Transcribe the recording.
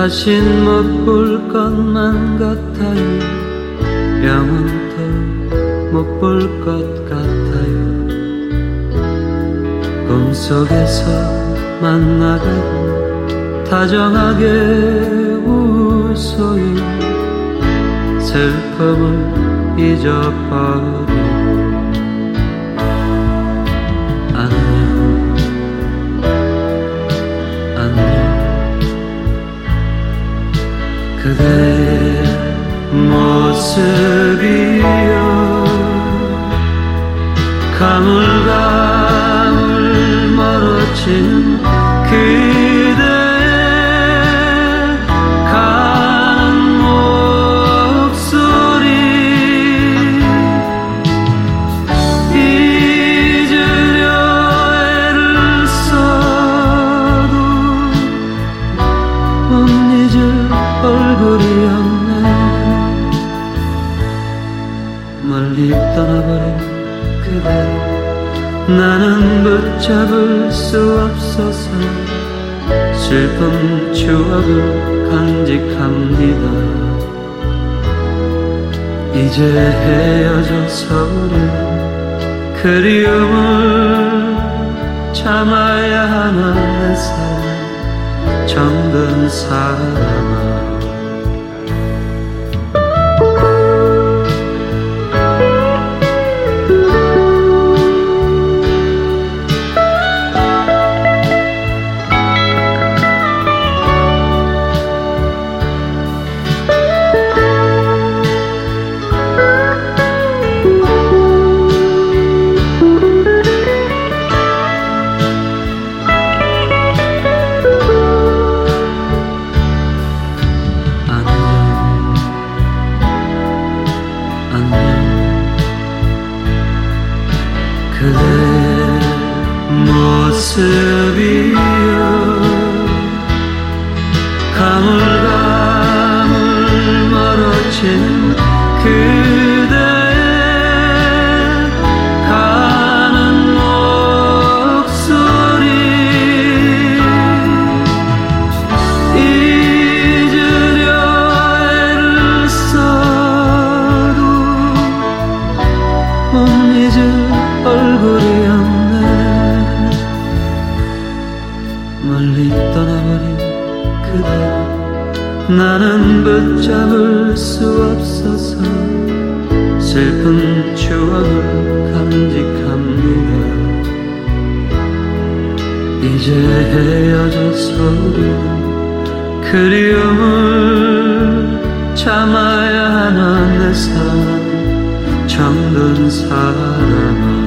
다신 못 볼 것만 같아요. 영원토 못 볼 것 같아요. 꿈속에서 만나고 다정하게 웃어요. 슬픔을 잊어버리고 안녕 안녕. 그대의 모습이여 가물가물 멀어진 그대의 가는 목소리 잊으려 애를 써도 못 잊을 얼굴이었네. 멀리 떠나버린 그대 나는 붙잡을 수 없어서 슬픈 추억을 간직합니다. 이제 헤어져서 우리 그리움을 참아야 하는 내 사랑 정든 사람아. 그대의 모습이여 가물가물 멀어진 그대의 가는 목소리 잊으려 애를 써도 못 잊을 얼굴이었네. 멀리 떠나버린 그대 나는 붙잡을 수 없어서 슬픈 추억을 간직합니다. 이제 헤어져서 우리 그리움을 참아야 하는 내 사랑 정든 사람아.